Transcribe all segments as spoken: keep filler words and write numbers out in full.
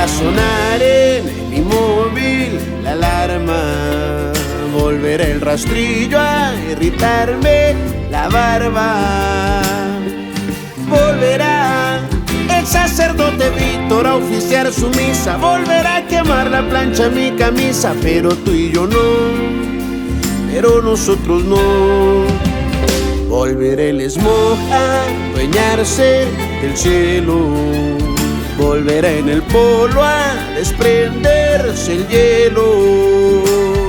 sonar en mi móvil la alarma. Volverá el rastrillo a irritarme la barba. Volverá el sacerdote Víctor a oficiar su misa. Volverá a quemar la plancha mi camisa. Pero tú y yo no, pero nosotros no. Volverá el smog a adueñarse del cielo. Volverá en el polo a desprenderse el hielo.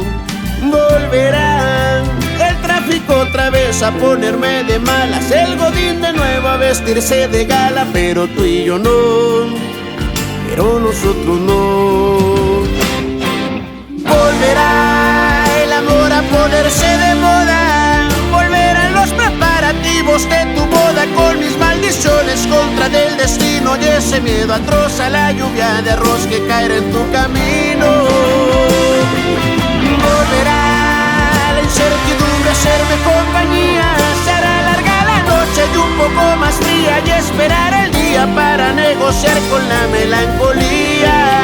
Volverá el tráfico otra vez a ponerme de malas. El godín de nuevo a vestirse de gala. Pero tú y yo no, pero nosotros no. Volverá el amor a ponerse de moda. Volverán los preparativos de tu boda, con mis maldiciones contra del destino y ese miedo atroz a la lluvia de arroz que caerá en tu camino. Volverá la incertidumbre a hacerme compañía. Se hará larga la noche y un poco más fría, y esperar el día para negociar con la melancolía.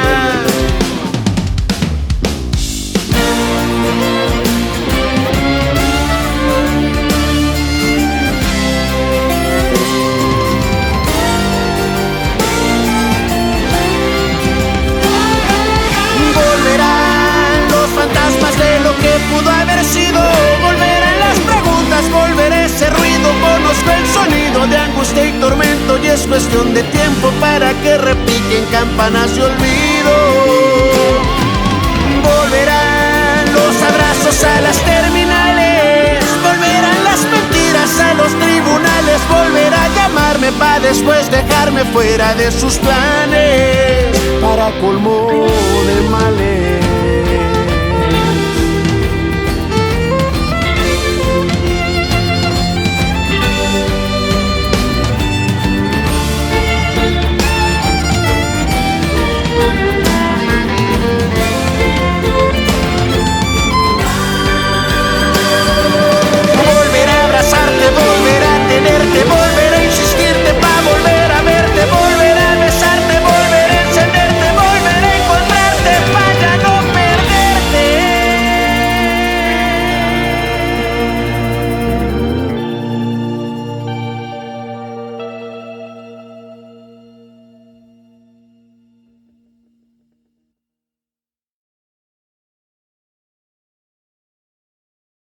Pudo haber sido, volverán las preguntas, volverá ese ruido, conozco el sonido de angustia y tormento, y es cuestión de tiempo para que repiquen campanas de olvido. Volverán los abrazos a las terminales, volverán las mentiras a los tribunales, volverá a llamarme para después dejarme fuera de sus planes, para colmo de males.